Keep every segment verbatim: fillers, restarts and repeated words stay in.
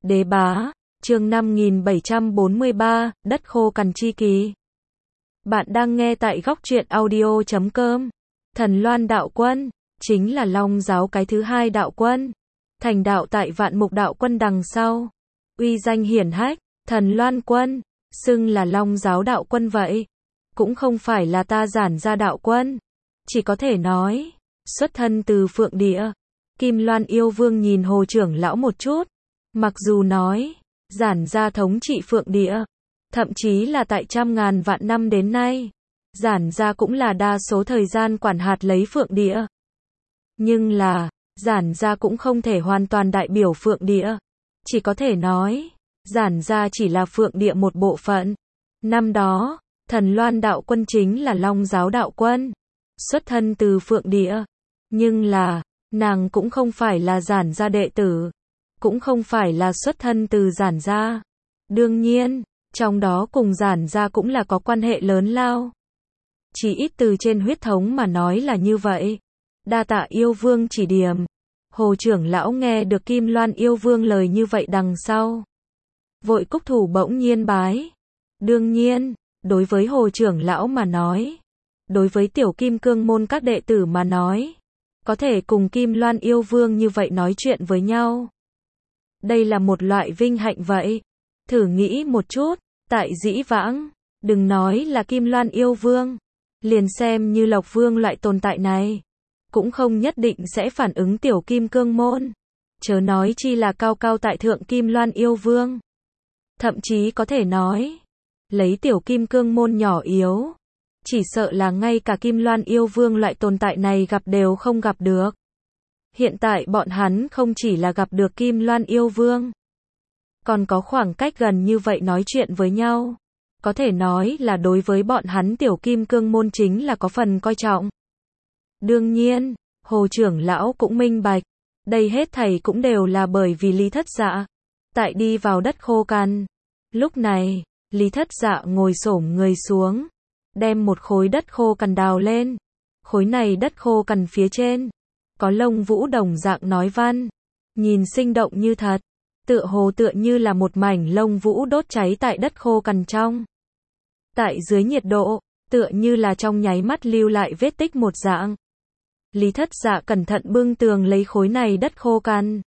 Đế bá, chương năm nghìn bảy trăm bốn mươi ba, đất khô cằn chi kỳ. Bạn đang nghe tại góc truyện audio chấm com. Thần Loan đạo quân, chính là Long giáo cái thứ hai đạo quân. Thành đạo tại Vạn Mục đạo quân đằng sau. Uy danh hiển hách, Thần Loan quân, xưng là Long giáo đạo quân vậy. Cũng không phải là ta giản ra đạo quân. Chỉ có thể nói, xuất thân từ Phượng Địa. Kim Loan yêu vương nhìn Hồ trưởng lão một chút. Mặc dù nói, giản gia thống trị Phượng Địa, thậm chí là tại trăm ngàn vạn năm đến nay, giản gia cũng là đa số thời gian quản hạt lấy Phượng Địa. Nhưng là, giản gia cũng không thể hoàn toàn đại biểu Phượng Địa. Chỉ có thể nói, giản gia chỉ là Phượng Địa một bộ phận. Năm đó, Thần Loan đạo quân chính là Long giáo đạo quân, xuất thân từ Phượng Địa. Nhưng là, nàng cũng không phải là giản gia đệ tử, cũng không phải là xuất thân từ giản gia. Đương nhiên, trong đó cùng giản gia cũng là có quan hệ lớn lao. Chỉ ít từ trên huyết thống mà nói là như vậy. Đa tạ yêu vương chỉ điểm. Hồ trưởng lão nghe được Kim Loan yêu vương lời như vậy đằng sau, vội cúc thủ bỗng nhiên bái. Đương nhiên, đối với Hồ trưởng lão mà nói, đối với tiểu kim cương môn các đệ tử mà nói, có thể cùng Kim Loan yêu vương như vậy nói chuyện với nhau, đây là một loại vinh hạnh vậy. Thử nghĩ một chút, tại dĩ vãng, đừng nói là Kim Loan yêu vương, liền xem như Lộc vương loại tồn tại này, cũng không nhất định sẽ phản ứng tiểu kim cương môn. Chớ nói chi là cao cao tại thượng Kim Loan yêu vương. Thậm chí có thể nói, lấy tiểu kim cương môn nhỏ yếu, chỉ sợ là ngay cả Kim Loan yêu vương loại tồn tại này gặp đều không gặp được. Hiện tại bọn hắn không chỉ là gặp được Kim Loan yêu vương, còn có khoảng cách gần như vậy nói chuyện với nhau. Có thể nói là đối với bọn hắn tiểu kim cương môn chính là có phần coi trọng. Đương nhiên, Hồ trưởng lão cũng minh bạch, đây hết thảy cũng đều là bởi vì Lý Thất Dạ. Tại đi vào đất khô cằn. Lúc này, Lý Thất Dạ ngồi xổm người xuống, đem một khối đất khô cằn đào lên. Khối này đất khô cằn phía trên có lông vũ đồng dạng nói văn, nhìn sinh động như thật, tựa hồ tựa như là một mảnh lông vũ đốt cháy tại đất khô cằn trong. Tại dưới nhiệt độ, tựa như là trong nháy mắt lưu lại vết tích một dạng. Lý Thất Dạ cẩn thận bưng tường lấy khối này đất khô cằn,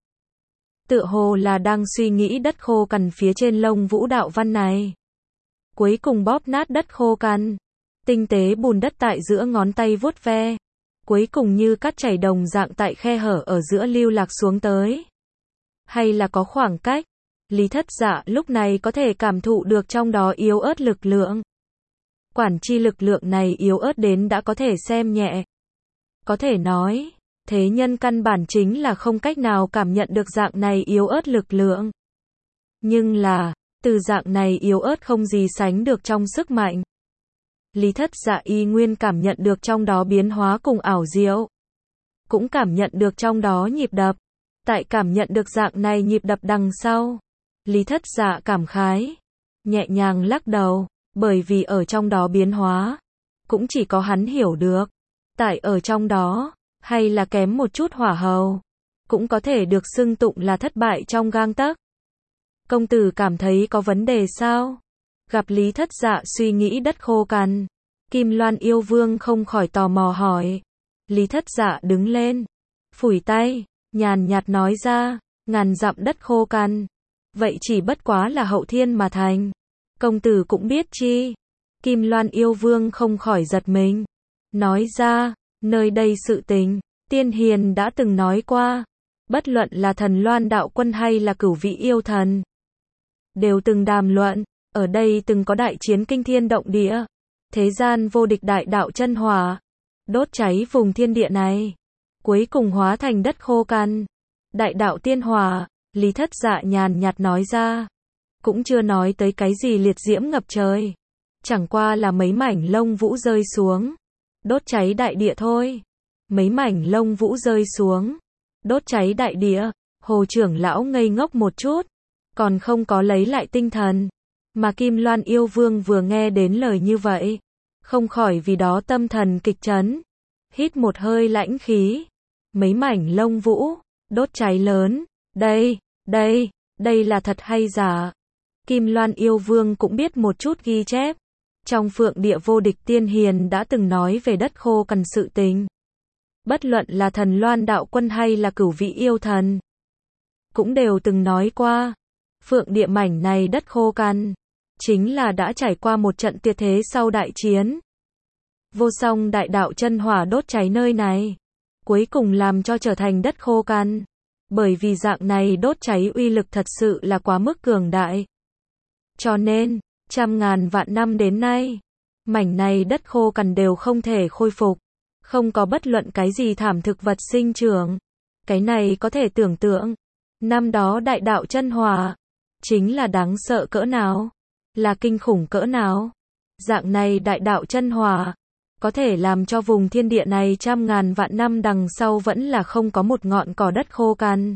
tựa hồ là đang suy nghĩ đất khô cằn phía trên lông vũ đạo văn này. Cuối cùng bóp nát đất khô cằn, tinh tế bùn đất tại giữa ngón tay vuốt ve, cuối cùng như cát chảy đồng dạng tại khe hở ở giữa lưu lạc xuống tới. Hay là có khoảng cách, Lý Thất Dạ lúc này có thể cảm thụ được trong đó yếu ớt lực lượng. Quản chi lực lượng này yếu ớt đến đã có thể xem nhẹ. Có thể nói, thế nhân căn bản chính là không cách nào cảm nhận được dạng này yếu ớt lực lượng. Nhưng là, từ dạng này yếu ớt không gì sánh được trong sức mạnh. Lý Thất Dạ y nguyên cảm nhận được trong đó biến hóa cùng ảo diệu. Cũng cảm nhận được trong đó nhịp đập. Tại cảm nhận được dạng này nhịp đập đằng sau, Lý Thất Dạ cảm khái, nhẹ nhàng lắc đầu, bởi vì ở trong đó biến hóa, cũng chỉ có hắn hiểu được. Tại ở trong đó, hay là kém một chút hỏa hầu, cũng có thể được xưng tụng là thất bại trong gang tấc. Công tử cảm thấy có vấn đề sao? Gặp Lý Thất Dạ suy nghĩ đất khô cằn, Kim Loan yêu vương không khỏi tò mò hỏi. Lý Thất Dạ đứng lên, phủi tay, nhàn nhạt nói ra, ngàn dặm đất khô cằn, vậy chỉ bất quá là hậu thiên mà thành. Công tử cũng biết chi? Kim Loan yêu vương không khỏi giật mình, nói ra, nơi đây sự tình, tiên hiền đã từng nói qua, bất luận là Thần Loan đạo quân hay là Cửu vị yêu thần, đều từng đàm luận, ở đây từng có đại chiến kinh thiên động địa, thế gian vô địch đại đạo chân hỏa, đốt cháy vùng thiên địa này, cuối cùng hóa thành đất khô cằn. Đại đạo tiên hỏa, Lý Thất Dạ nhàn nhạt nói ra, cũng chưa nói tới cái gì liệt diễm ngập trời, chẳng qua là mấy mảnh lông vũ rơi xuống, đốt cháy đại địa thôi. Mấy mảnh lông vũ rơi xuống, đốt cháy đại địa. Hồ trưởng lão ngây ngốc một chút, còn không có lấy lại tinh thần, mà Kim Loan yêu vương vừa nghe đến lời như vậy, không khỏi vì đó tâm thần kịch chấn, hít một hơi lãnh khí. Mấy mảnh lông vũ đốt cháy lớn, đây, đây, Đây là thật hay giả? Kim Loan Yêu Vương cũng biết một chút ghi chép. Trong Phượng Địa Vô Địch Tiên Hiền đã từng nói về đất khô cằn sự tình. Bất luận là Thần Loan Đạo Quân hay là Cửu Vị Yêu Thần, cũng đều từng nói qua. Phượng Địa mảnh này đất khô cằn, chính là đã trải qua một trận tuyệt thế sau đại chiến. Vô song đại đạo chân hỏa đốt cháy nơi này, cuối cùng làm cho trở thành đất khô cằn. Bởi vì dạng này đốt cháy uy lực thật sự là quá mức cường đại. Cho nên, trăm ngàn vạn năm đến nay, mảnh này đất khô cằn đều không thể khôi phục. Không có bất luận cái gì thảm thực vật sinh trưởng. Cái này có thể tưởng tượng, năm đó đại đạo chân hỏa, chính là đáng sợ cỡ nào, là kinh khủng cỡ nào. Dạng này đại đạo chân hỏa, có thể làm cho vùng thiên địa này trăm ngàn vạn năm đằng sau vẫn là không có một ngọn cỏ đất khô cằn.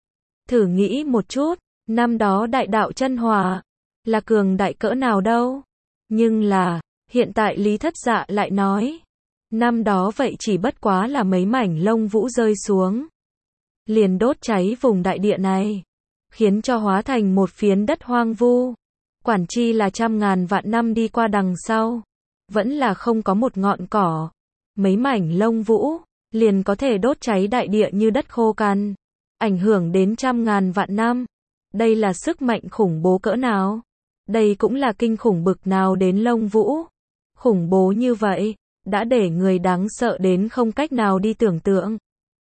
Thử nghĩ một chút, năm đó đại đạo chân hỏa, là cường đại cỡ nào đâu. Nhưng là, hiện tại Lý Thất Dạ lại nói, năm đó vậy chỉ bất quá là mấy mảnh lông vũ rơi xuống, liền đốt cháy vùng đại địa này, khiến cho hóa thành một phiến đất hoang vu. Quản chi là trăm ngàn vạn năm đi qua đằng sau, vẫn là không có một ngọn cỏ, mấy mảnh lông vũ, liền có thể đốt cháy đại địa như đất khô cằn, ảnh hưởng đến trăm ngàn vạn năm. Đây là sức mạnh khủng bố cỡ nào? Đây cũng là kinh khủng bực nào đến lông vũ. Khủng bố như vậy, đã để người đáng sợ đến không cách nào đi tưởng tượng.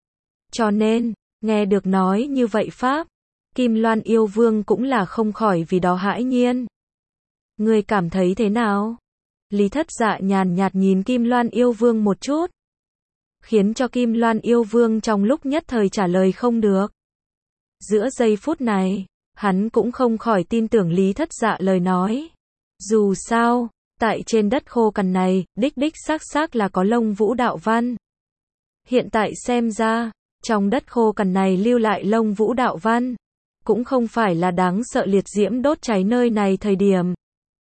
Cho nên, nghe được nói như vậy Pháp, Kim Loan Yêu Vương cũng là không khỏi vì đó hãi nhiên. Người cảm thấy thế nào? Lý Thất Dạ nhàn nhạt nhìn Kim Loan Yêu Vương một chút, khiến cho Kim Loan Yêu Vương trong lúc nhất thời trả lời không được. Giữa giây phút này, hắn cũng không khỏi tin tưởng Lý Thất Dạ lời nói. Dù sao, tại trên đất khô cằn này, đích đích xác xác là có lông vũ đạo văn. Hiện tại xem ra, trong đất khô cằn này lưu lại lông vũ đạo văn, cũng không phải là đáng sợ liệt diễm đốt cháy nơi này thời điểm.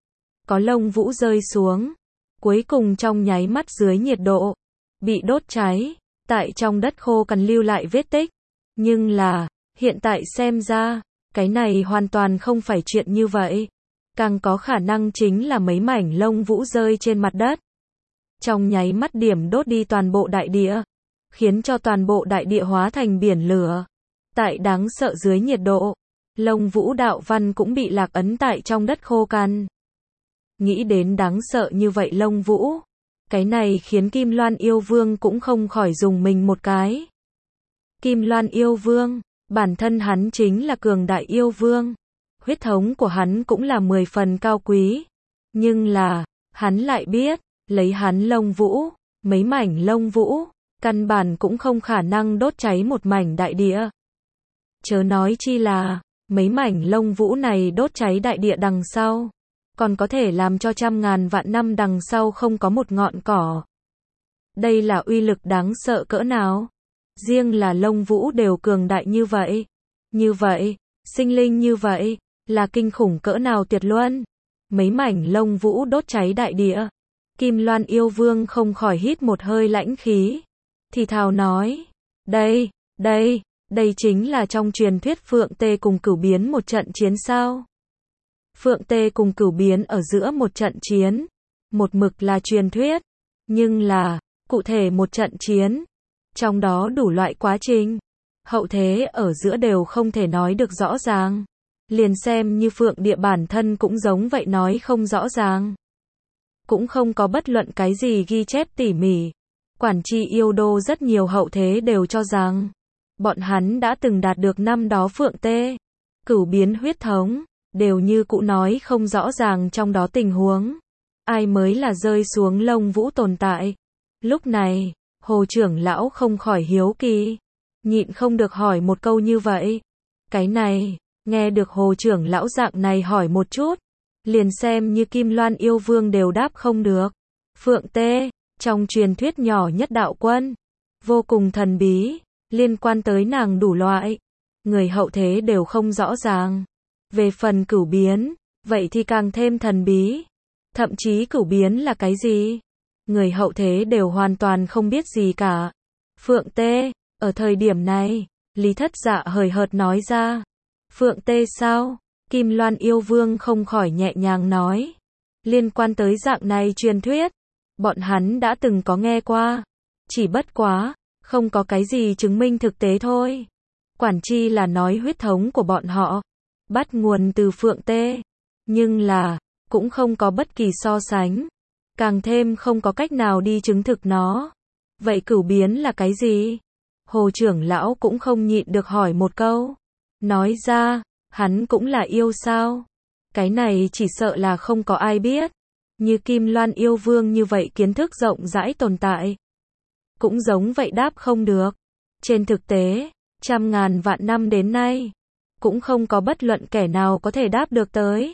Có lông vũ rơi xuống, cuối cùng trong nháy mắt dưới nhiệt độ, bị đốt cháy, tại trong đất khô cằn lưu lại vết tích. Nhưng là, hiện tại xem ra, cái này hoàn toàn không phải chuyện như vậy. Càng có khả năng chính là mấy mảnh lông vũ rơi trên mặt đất, trong nháy mắt điểm đốt đi toàn bộ đại địa, khiến cho toàn bộ đại địa hóa thành biển lửa. Tại đáng sợ dưới nhiệt độ, lông vũ đạo văn cũng bị lạc ấn tại trong đất khô cằn. Nghĩ đến đáng sợ như vậy lông vũ, cái này khiến Kim Loan Yêu Vương cũng không khỏi dùng mình một cái. Kim Loan Yêu Vương, bản thân hắn chính là cường đại yêu vương, huyết thống của hắn cũng là mười phần cao quý. Nhưng là, hắn lại biết, lấy hắn lông vũ, mấy mảnh lông vũ, căn bản cũng không khả năng đốt cháy một mảnh đại địa. Chớ nói chi là, mấy mảnh lông vũ này đốt cháy đại địa đằng sau, còn có thể làm cho trăm ngàn vạn năm đằng sau không có một ngọn cỏ. Đây là uy lực đáng sợ cỡ nào? Riêng là lông vũ đều cường đại như vậy. Như vậy, sinh linh như vậy, là kinh khủng cỡ nào tuyệt luân. Mấy mảnh lông vũ đốt cháy đại địa. Kim Loan Yêu Vương không khỏi hít một hơi lãnh khí. Thì thào nói, đây, đây, đây chính là trong truyền thuyết Phượng Tê cùng Cửu Biến một trận chiến sao. Phượng Tê cùng Cửu Biến ở giữa một trận chiến, một mực là truyền thuyết, nhưng là, cụ thể một trận chiến, trong đó đủ loại quá trình, hậu thế ở giữa đều không thể nói được rõ ràng. Liền xem như Phượng Địa bản thân cũng giống vậy nói không rõ ràng. Cũng không có bất luận cái gì ghi chép tỉ mỉ. Quản chi yêu đô rất nhiều hậu thế đều cho rằng, bọn hắn đã từng đạt được năm đó Phượng Tê, Cửu Biến huyết thống, đều như cụ nói không rõ ràng trong đó tình huống. Ai mới là rơi xuống lông vũ tồn tại. Lúc này, Hồ trưởng lão không khỏi hiếu kỳ, nhịn không được hỏi một câu như vậy. Cái này, nghe được Hồ trưởng lão dạng này hỏi một chút, liền xem như Kim Loan Yêu Vương đều đáp không được. Phượng Tê, trong truyền thuyết nhỏ nhất đạo quân, vô cùng thần bí, liên quan tới nàng đủ loại, người hậu thế đều không rõ ràng. Về phần Cửu Biến, vậy thì càng thêm thần bí. Thậm chí Cửu Biến là cái gì? Người hậu thế đều hoàn toàn không biết gì cả. Phượng Tê, ở thời điểm này, Lý Thất Dạ hời hợt nói ra. Phượng Tê sao? Kim Loan yêu vương không khỏi nhẹ nhàng nói. Liên quan tới dạng này truyền thuyết, bọn hắn đã từng có nghe qua. Chỉ bất quá, không có cái gì chứng minh thực tế thôi. Quản chi là nói huyết thống của bọn họ bắt nguồn từ Phượng Tê. Nhưng là, cũng không có bất kỳ so sánh. Càng thêm không có cách nào đi chứng thực nó. Vậy cửu biến là cái gì? Hồ trưởng lão cũng không nhịn được hỏi một câu. Nói ra, hắn cũng là yêu sao? Cái này chỉ sợ là không có ai biết. Như Kim Loan yêu vương như vậy kiến thức rộng rãi tồn tại. Cũng giống vậy đáp không được. Trên thực tế, trăm ngàn vạn năm đến nay, cũng không có bất luận kẻ nào có thể đáp được tới.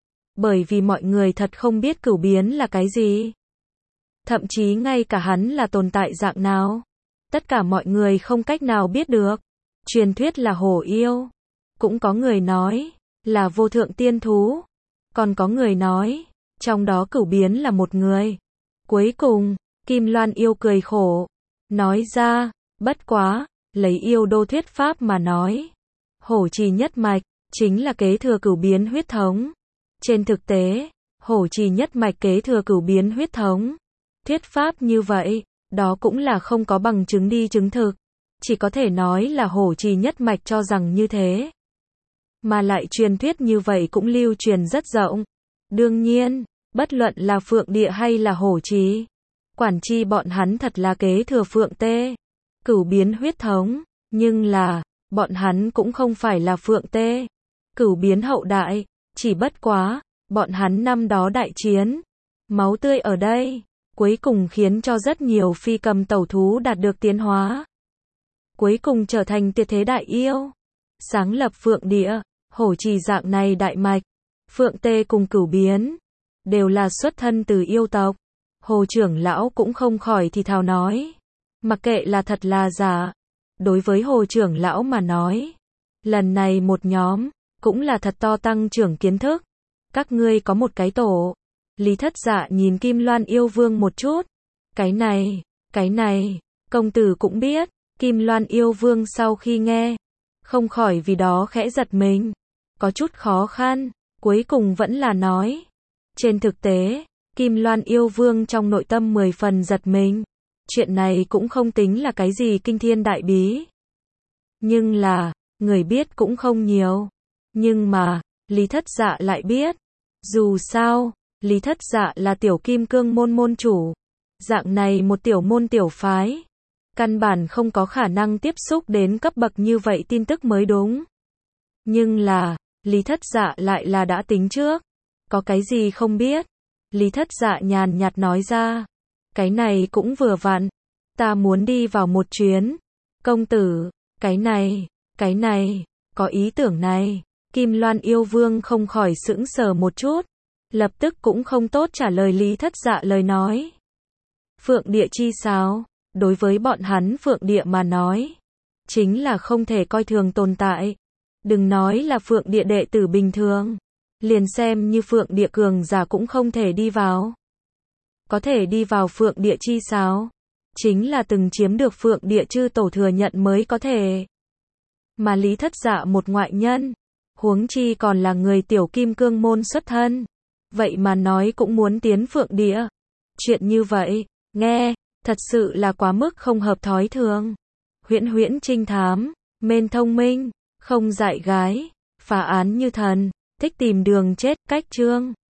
Bởi vì mọi người thật không biết cửu biến là cái gì. Thậm chí ngay cả hắn là tồn tại dạng nào. Tất cả mọi người không cách nào biết được. Truyền thuyết là hổ yêu. Cũng có người nói, là vô thượng tiên thú. Còn có người nói, trong đó cửu biến là một người. Cuối cùng, Kim Loan yêu cười khổ. Nói ra, bất quá, lấy yêu đô thuyết pháp mà nói. Hổ trì nhất mạch, chính là kế thừa cửu biến huyết thống. Trên thực tế, hổ trì nhất mạch kế thừa cửu biến huyết thống. Thuyết pháp như vậy, đó cũng là không có bằng chứng đi chứng thực. Chỉ có thể nói là hổ trì nhất mạch cho rằng như thế. Mà lại truyền thuyết như vậy cũng lưu truyền rất rộng. Đương nhiên, bất luận là Phượng Địa hay là hổ trì, quản chi bọn hắn thật là kế thừa Phượng Tê. Cửu biến huyết thống, nhưng là, bọn hắn cũng không phải là Phượng Tê. Cửu biến hậu đại, chỉ bất quá, bọn hắn năm đó đại chiến. Máu tươi ở đây, cuối cùng khiến cho rất nhiều phi cầm tẩu thú đạt được tiến hóa. Cuối cùng trở thành tuyệt thế đại yêu. Sáng lập Phượng Địa, hổ trì dạng này đại mạch. Phượng Tê cùng cửu biến, đều là xuất thân từ yêu tộc. Hồ trưởng lão cũng không khỏi thì thào nói. Mặc kệ là thật là giả. Đối với hồ trưởng lão mà nói, lần này một nhóm, cũng là thật to tăng trưởng kiến thức. Các ngươi có một cái tổ. Lý Thất Dạ nhìn Kim Loan yêu vương một chút. Cái này, cái này, công tử cũng biết. Kim Loan yêu vương sau khi nghe, không khỏi vì đó khẽ giật mình. Có chút khó khăn, cuối cùng vẫn là nói. Trên thực tế, Kim Loan yêu vương trong nội tâm mười phần giật mình. Chuyện này cũng không tính là cái gì kinh thiên đại bí. Nhưng là, người biết cũng không nhiều. Nhưng mà, Lý Thất Dạ lại biết. Dù sao, Lý Thất Dạ là tiểu kim cương môn môn chủ. Dạng này một tiểu môn tiểu phái. Căn bản không có khả năng tiếp xúc đến cấp bậc như vậy tin tức mới đúng. Nhưng là, Lý Thất Dạ lại là đã tính trước. Có cái gì không biết? Lý Thất Dạ nhàn nhạt nói ra. Cái này cũng vừa vặn. Ta muốn đi vào một chuyến. Công tử, cái này, cái này, có ý tưởng này. Kim Loan yêu vương không khỏi sững sờ một chút. Lập tức cũng không tốt trả lời Lý Thất Dạ lời nói. Phượng Địa chi sao? Đối với bọn hắn Phượng Địa mà nói, chính là không thể coi thường tồn tại. Đừng nói là Phượng Địa đệ tử bình thường, liền xem như Phượng Địa cường giả cũng không thể đi vào. Có thể đi vào Phượng Địa chi sao? Chính là từng chiếm được Phượng Địa chư tổ thừa nhận mới có thể. Mà Lý Thất Dạ một ngoại nhân, huống chi còn là người tiểu kim cương môn xuất thân. Vậy mà nói cũng muốn tiến Phượng Địa. Chuyện như vậy, nghe, thật sự là quá mức không hợp thói thường. Huyễn huyễn trinh thám, mên thông minh, không dại gái, phá án như thần, thích tìm đường chết, cách chương.